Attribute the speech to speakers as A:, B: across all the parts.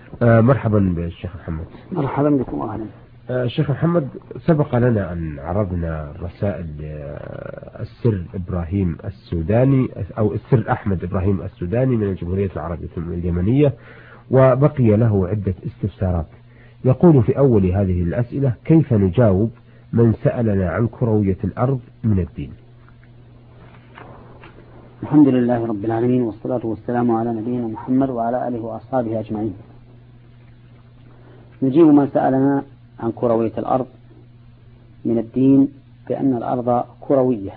A: مرحبا بالشيخ محمد.
B: مرحبا بكم أهلا.
A: الشيخ محمد، سبق لنا أن عرضنا رسائل السر إبراهيم السوداني أو السر أحمد إبراهيم السوداني من الجمهورية العربية اليمنية، وبقي له عدة استفسارات. يقول في أول هذه الأسئلة: كيف نجاوب من سألنا عن كروية الأرض من الدين؟
B: الحمد لله رب العالمين، والصلاة والسلام على نبينا محمد وعلى آله وأصحابه أجمعين. نجيب من سألنا عن كروية الأرض من الدين بأن الأرض كروية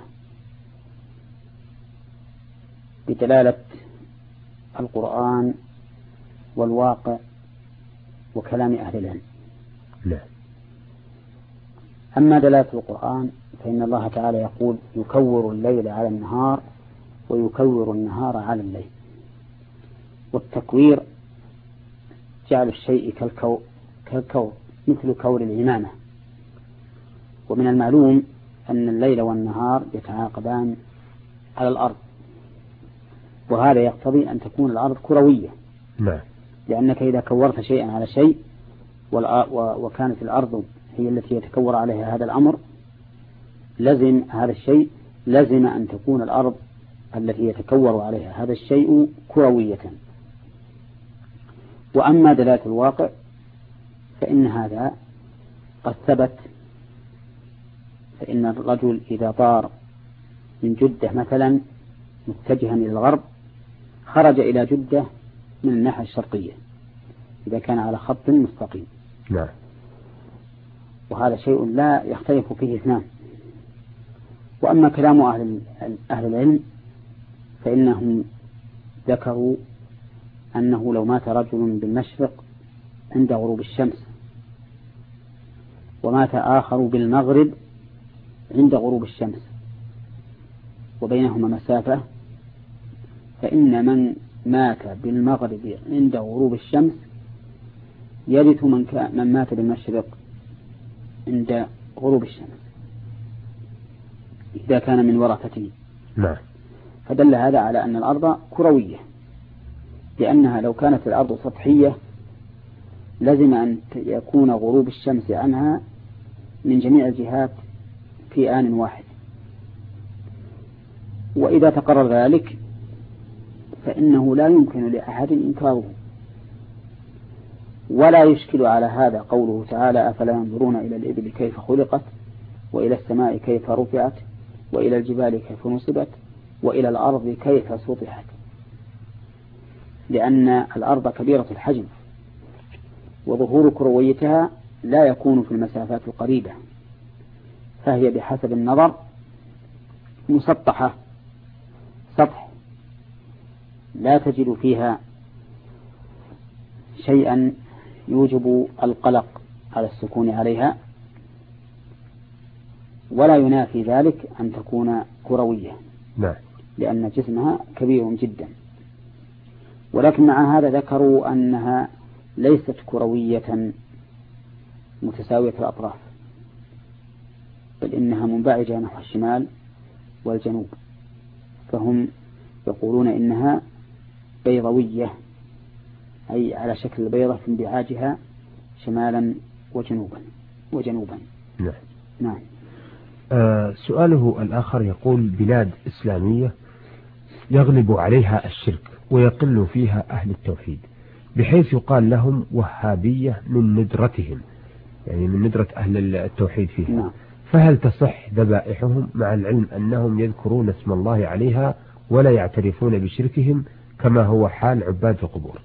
B: بدلالة القرآن والواقع وكلام أهل العلم.
A: لا.
B: أما دلالة القرآن فإن الله تعالى يقول: يكور الليل على النهار ويكور النهار على الليل. والتكوير جعل الشيء كالكور مثل كور العمامة. ومن المعلوم أن الليل والنهار يتعاقبان على الأرض، وهذا يقتضي أن تكون الأرض كروية.
A: نعم.
B: لأنك إذا كورت شيئا على شيء وكانت الأرض هي التي يتكور عليها هذا الأمر، لزم هذا الشيء لزم أن تكون الأرض التي يتكور عليها هذا الشيء كروية. وأما دلالة الواقع فإن هذا قد ثبت، فإن الرجل إذا طار من جدة مثلا متجها إلى الغرب خرج إلى جدة من الناحية الشرقية إذا كان على خط مستقيم.
A: نعم.
B: وهذا شيء لا يختلف فيه اثنان. وأما كلام أهل العلم فإنهم ذكروا أنه لو مات رجل بالمشرق عند غروب الشمس ومات آخر بالمغرب عند غروب الشمس وبينهما مسافة، فإن من مات بالمغرب عند غروب الشمس يرث من مات بالمشرق عند غروب الشمس إذا كان من ورثته.
A: نعم.
B: فدل هذا على أن الأرض كروية، لأنها لو كانت الأرض سطحية لزم أن يكون غروب الشمس عنها من جميع الجهات في آن واحد. وإذا تقرر ذلك فإنه لا يمكن لأحد إنكاره. ولا يشكل على هذا قوله تعالى: أفلا ينظرون إلى الإبل كيف خلقت وإلى السماء كيف رفعت وإلى الجبال كيف نصبت وإلى الأرض كيف سطحت. لأن الأرض كبيرة الحجم، وظهور كرويتها لا يكون في المسافات القريبة، فهي بحسب النظر مسطحة سطح لا تجد فيها شيئا يوجب القلق على السكون عليها، ولا ينافي ذلك أن تكون كروية.
A: نعم.
B: لأن جسمها كبير جدا. ولكن مع هذا ذكروا أنها ليست كروية متساوية الأطراف، بل إنها منبعجة نحو الشمال والجنوب، فهم يقولون إنها بيضوية، أي على شكل البيضة في انبعاجها شمالا وجنوبا.
A: نعم.
B: نعم.
A: سؤاله الآخر يقول: بلاد إسلامية يغلب عليها الشرك ويقل فيها أهل التوحيد، بحيث يقال لهم وهابية من ندرتهم، يعني من ندرة أهل التوحيد فيها.
B: نعم.
A: فهل تصح ذبائحهم مع العلم أنهم يذكرون اسم الله عليها ولا يعترفون بشركهم كما هو حال عباد القبور؟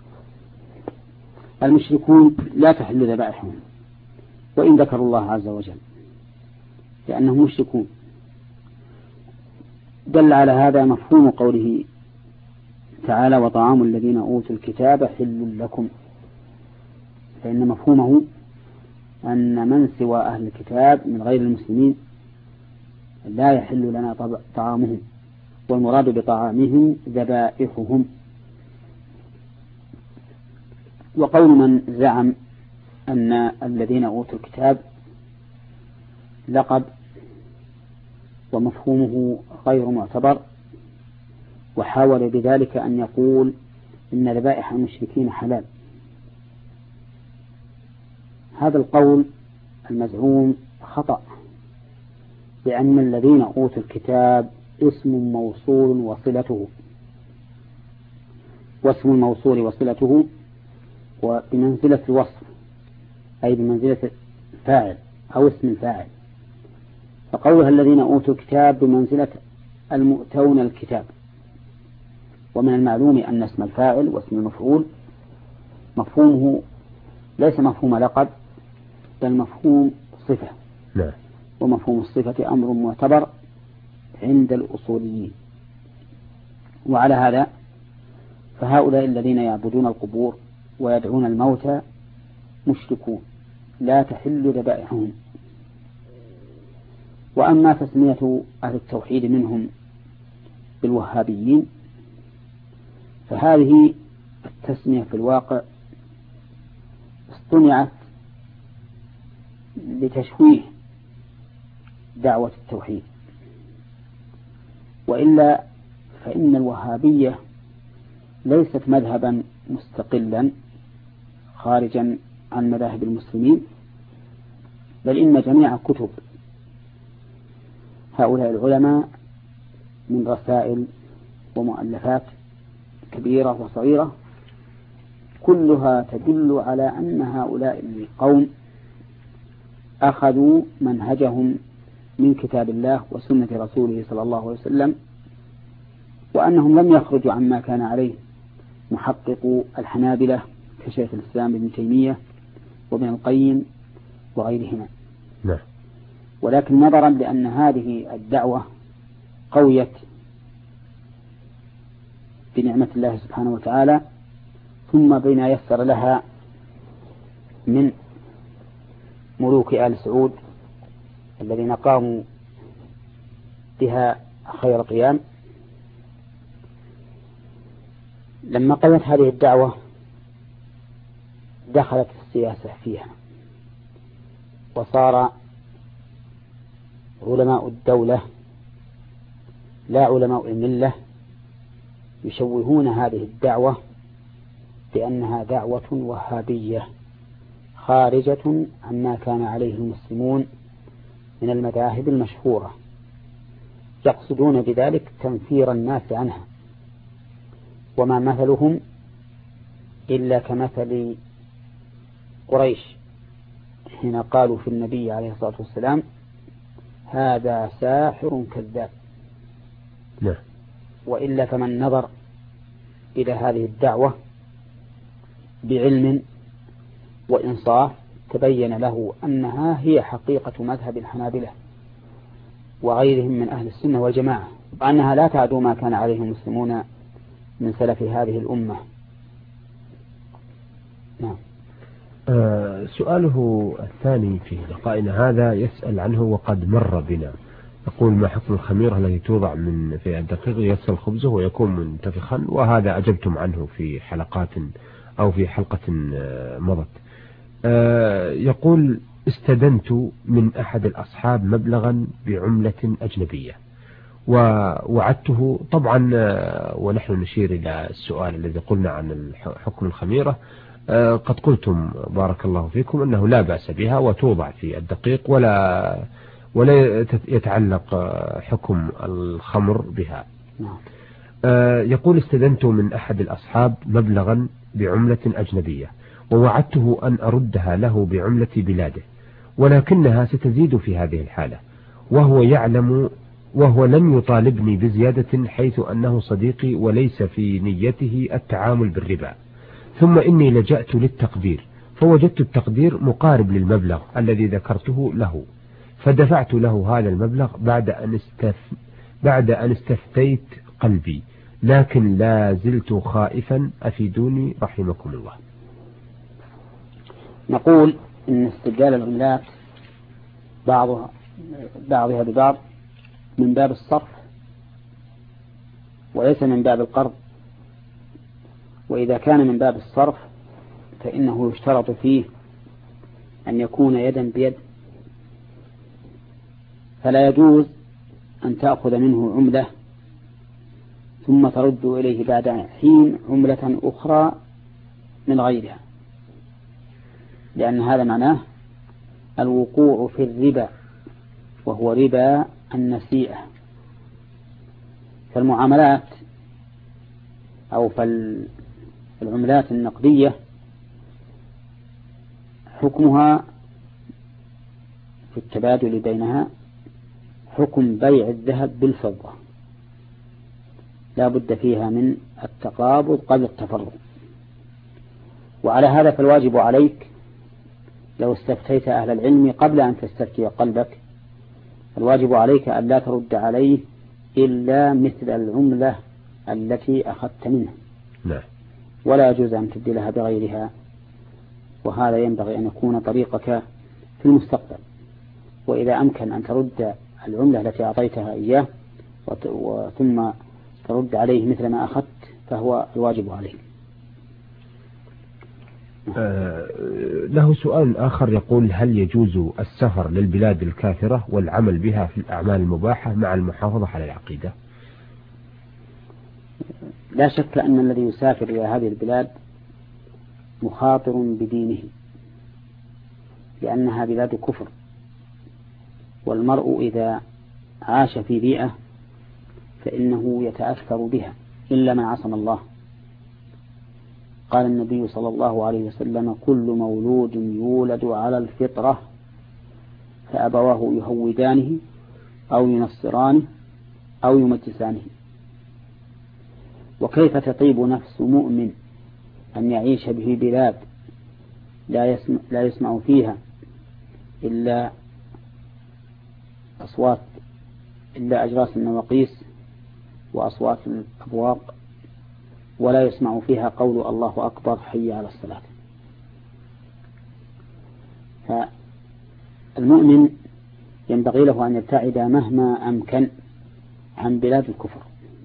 B: المشركون لا تحل ذبائحهم وإن ذكروا الله عز وجل، لأنهم مشركون. دل على هذا مفهوم قوله تعالى: وطعام الذين أوتوا الكتاب حل لكم، فإن مفهومه أن من سوى أهل الكتاب من غير المسلمين لا يحل لنا طعامهم، والمراد بطعامهم ذبائحهم. وقول من زعم أن الذين أوتوا الكتاب لقب ومفهومه غير معتبر، وحاول بذلك أن يقول إن ذبائح المشركين حلال، هذا القول المزعوم خطأ، لأن الذين أوتوا الكتاب اسم موصول وصلته، واسم الموصول وصلته وبمنزلة الوصف، أي بمنزلة الفاعل أو اسم الفاعل. فقولها الذين أوتوا الكتاب بمنزلة المؤتون الكتاب. ومن المعلوم أن اسم الفاعل واسم المفعول مفهومه ليس مفهوم لقب، بل مفهوم صفة.
A: لا.
B: ومفهوم الصفة أمر معتبر عند الأصوليين. وعلى هذا فهؤلاء الذين يعبدون القبور ويدعون الموتى مشركون لا تحل ذبائحهم. وأما تسمية أهل التوحيد منهم بالوهابيين فهذه التسمية في الواقع اصطنعت لتشويه دعوة التوحيد، وإلا فإن الوهابية ليست مذهبا مستقلا خارجا عن مذاهب المسلمين، بل إن جميع كتب هؤلاء العلماء من رسائل ومؤلفات كبيرة وصغيرة كلها تدل على أن هؤلاء القوم أخذوا منهجهم من كتاب الله وسنة رسوله صلى الله عليه وسلم، وأنهم لم يخرجوا عما كان عليه محقق الحنابلة كشيخ الإسلام ابن تيمية وابن القيم وغيرهما.
A: نعم.
B: ولكن نظرا لأن هذه الدعوة قويت بنعمة الله سبحانه وتعالى، ثم بين يسر لها من ملوك آل سعود الذين قاموا بها خير قيام، لما قامت هذه الدعوة دخلت السياسة فيها، وصار علماء الدولة لا علماء الملة يشوهون هذه الدعوة بأنها دعوة وهابية خارجة عما كان عليه المسلمون من المذاهب المشهورة، يقصدون بذلك تنفير الناس عنها، وما مثلهم إلا كمثل قريش حين قالوا في النبي عليه الصلاة والسلام هذا ساحر كذاب.
A: لا.
B: وإلا فمن نظر إلى هذه الدعوة بعلم وإنصاف تبين له أنها هي حقيقة مذهب الحنابلة وغيرهم من أهل السنة والجماعة، وأنها لا تعدو ما كان عليه المسلمون من سلف هذه الأمة. نعم.
A: سؤاله الثاني في لقائنا هذا يسأل عنه وقد مر بنا، يقول ما حكم الخميرة التي توضع من في الدقيق يصل خبزه ويكون منتفخا، وهذا أجبتم عنه في حلقات أو في حلقة مضت. يقول استدنت من أحد الأصحاب مبلغا بعملة أجنبية ووعدته طبعا، ونحن نشير إلى السؤال الذي قلنا عن حكم الخميرة، قد قلتم بارك الله فيكم أنه لا بأس بها وتوضع في الدقيق ولا يتعلق حكم الخمر بها. يقول استدنت من أحد الأصحاب مبلغا بعملة أجنبية ووعدته أن أردها له بعملة بلاده، ولكنها ستزيد في هذه الحالة وهو يعلم، وهو لم يطالبني بزيادة حيث أنه صديقي وليس في نيته التعامل بالربا. ثم إني لجأت للتقدير فوجدت التقدير مقارب للمبلغ الذي ذكرته له، فدفعت له هذا المبلغ بعد أن استفتيت قلبي، لكن لا زلت خائفا، أفيدوني رحمكم الله.
B: نقول إن استبدال العملات بعضها ببعض من باب الصرف وليس من باب القرض، وإذا كان من باب الصرف فإنه يشترط فيه أن يكون يدا بيد، فلا يجوز أن تأخذ منه عملة ثم ترد إليه بعد حين عملة أخرى من غيرها، لأن هذا معناه الوقوع في الربا، وهو ربا النسيئة. فالمعاملات أو فالعملات النقدية حكمها في التبادل بينها حكم بيع الذهب بالفضة، لا بد فيها من التقابض قبل التفرق. وعلى هذا فالواجب عليك لو استفتيت أهل العلم قبل أن تستفتي قلبك، الواجب عليك أن لا ترد عليه إلا مثل العملة التي أخذت منه، ولا يجوز أن تبدلها بغيرها. وهذا ينبغي أن يكون طريقك في المستقبل. وإذا أمكن أن ترد العملة التي أعطيتها إياه ثم ترد عليه مثل ما أخذت فهو الواجب عليه.
A: له سؤال آخر يقول: هل يجوز السفر للبلاد الكافرة والعمل بها في الأعمال المباحة مع المحافظة على العقيدة؟
B: لا شك أن الذي يسافر إلى هذه البلاد مخاطر بدينه، لأنها بلاد كفر، والمرء إذا عاش في بيئة فإنه يتأثر بها إلا من عصم الله. قال النبي صلى الله عليه وسلم: كل مولود يولد على الفطرة فأبواه يهودانه أو ينصرانه أو يمجسانه. وكيف تطيب نفس مؤمن أن يعيش به بلاد لا يسمع فيها إلا أجراس النواقيس وأصوات الأبواق، ولا يسمع فيها قول الله أكبر حي على الصلاة. فالمؤمن ينبغي له أن يبتعد مهما أمكن عن بلاد الكفر،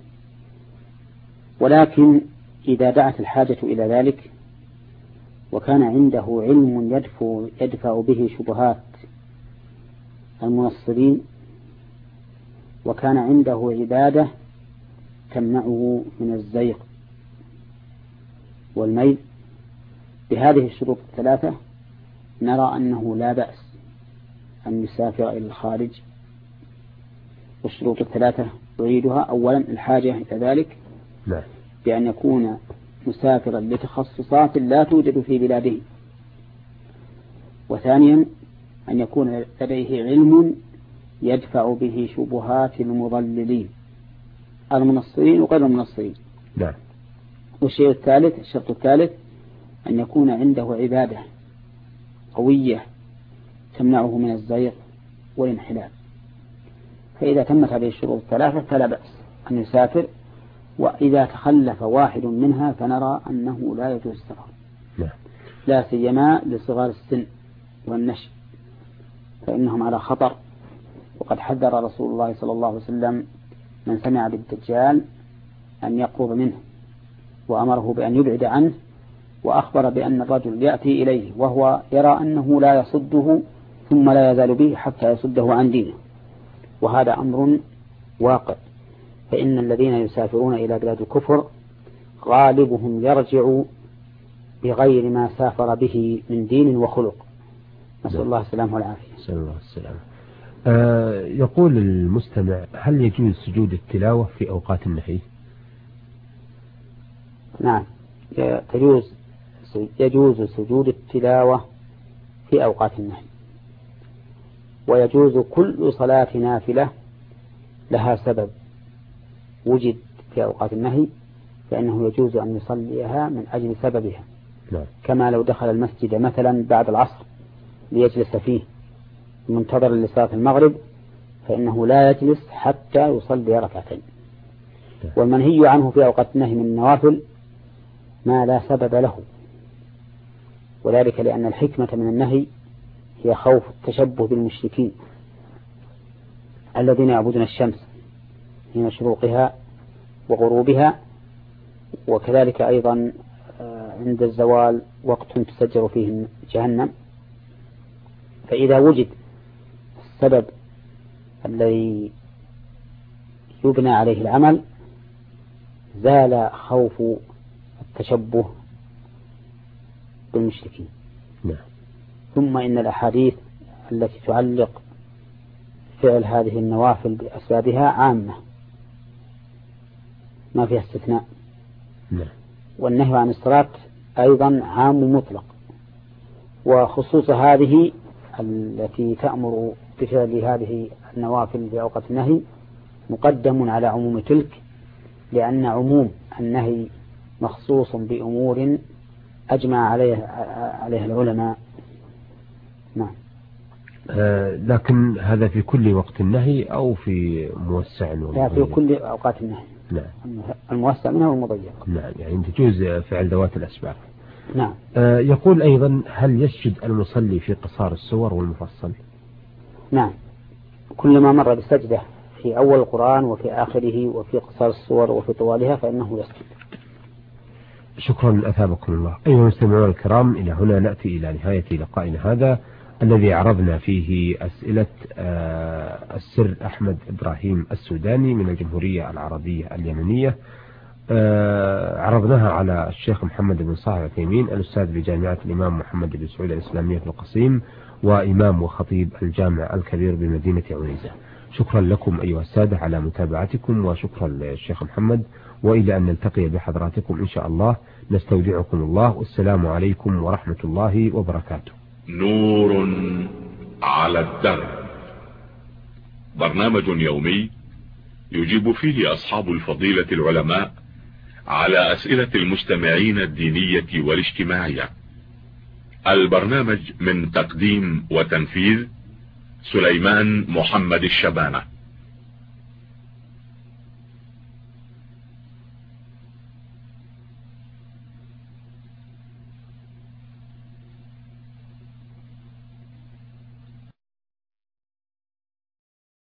B: ولكن إذا دعت الحاجة إلى ذلك وكان عنده علم يدفع به شبهات المنصرين، وكان عنده عبادة تمنعه من الزيغ والميل بهذه الشروط الثلاثة، نرى أنه لا بأس أن يسافر إلى الخارج. والشروط الثلاثة أعيدها: أولا الحاجة إلى ذلك بأن يكون مسافرا لتخصصات لا توجد في بلاده، وثانيا أن يكون لديه علم يدفع به شبهات المضللين المنصرين وغير المنصرين. الشرط الثالث أن يكون عنده عبادة قوية تمنعه من الزيغ والانحلال. فإذا تمت هذه الشروط الثلاثة فلا بأس أن يسافر، وإذا تخلف واحد منها فنرى أنه لا يجوز السفر، لا سيما لصغار السن والنشء، فإنهم على خطر. وقد حذر رسول الله صلى الله عليه وسلم من سمع بالدجال أن يقرب منه، وأمره بأن يبعد عنه، وأخبر بأن الرجل يأتي إليه وهو يرى أنه لا يصده ثم لا يزال به حتى يصده عن دينه، وهذا أمر واقع. فإن الذين يسافرون إلى بلاد الكفر غالبهم يرجع بغير ما سافر به من دين وخلق، نسأل الله السلامة والعافية.
A: نسأل الله السلامة. يقول المستمع: هل يجوز سجود التلاوة في أوقات النهي؟
B: نعم، يجوز سجود التلاوة في أوقات النهي، ويجوز كل صلاة نافلة لها سبب وجد في أوقات النهي، فإنه يجوز أن يصليها من أجل سببها. كما لو دخل المسجد مثلا بعد العصر ليجلس فيه منتظر لصلاة المغرب، فإنه لا يجلس حتى يصلي ركعتين. والمنهي عنه في أوقات النهي من النوافل ما لا سبب له، وذلك لأن الحكمة من النهي هي خوف التشبه بالمشركين الذين يعبدون الشمس حين شروقها وغروبها، وكذلك أيضا عند الزوال وقت تسجر فيه جهنم. فإذا وجد السبب الذي يبنى عليه العمل زال خوف التشبه بالمشركين. ثم إن الأحاديث التي تعلق فعل هذه النوافل بأسبابها عامة ما فيها استثناء. والنهي عن الصلاة أيضا عام مطلق، وخصوص هذه التي تأمر بفعل هذه النوافل في أوقات النهي مقدم على عموم تلك، لأن عموم النهي مخصوص بأمور أجمع عليها العلماء. نعم.
A: لكن هذا في كل وقت النهي أو في موسع؟
B: لا، في كل أوقات النهي.
A: نعم.
B: الموسع منها والمضيق.
A: نعم، يعني تجوز فعل ذوات الأسباب.
B: نعم.
A: يقول أيضا: هل يسجد المصلي في قصار السور والمفصل؟
B: نعم، كل ما مر بسجدة في أول القرآن وفي آخره وفي قصار السور وفي طوالها فإنه يسجد.
A: شكرا، أثابكم الله. أيها المستمعون الكرام، إلى هنا نأتي إلى نهاية لقائنا هذا الذي عرضنا فيه أسئلة السر أحمد إبراهيم السوداني من الجمهورية العربية اليمنية. عرضناها على الشيخ محمد بن صالح العثيمين، الأستاذ بجامعة الإمام محمد بن سعود الإسلامية في القصيم، وإمام وخطيب الجامع الكبير بمدينة عنيزة. شكرا لكم أيها السادة على متابعتكم، وشكرا للشيخ محمد، وإلى أن نلتقي بحضراتكم إن شاء الله نستودعكم الله، والسلام عليكم ورحمة الله وبركاته.
C: نور على الدرب، برنامج يومي يجيب فيه أصحاب الفضيلة العلماء على أسئلة المستمعين الدينية والاجتماعية. البرنامج من تقديم وتنفيذ سليمان محمد الشبانة.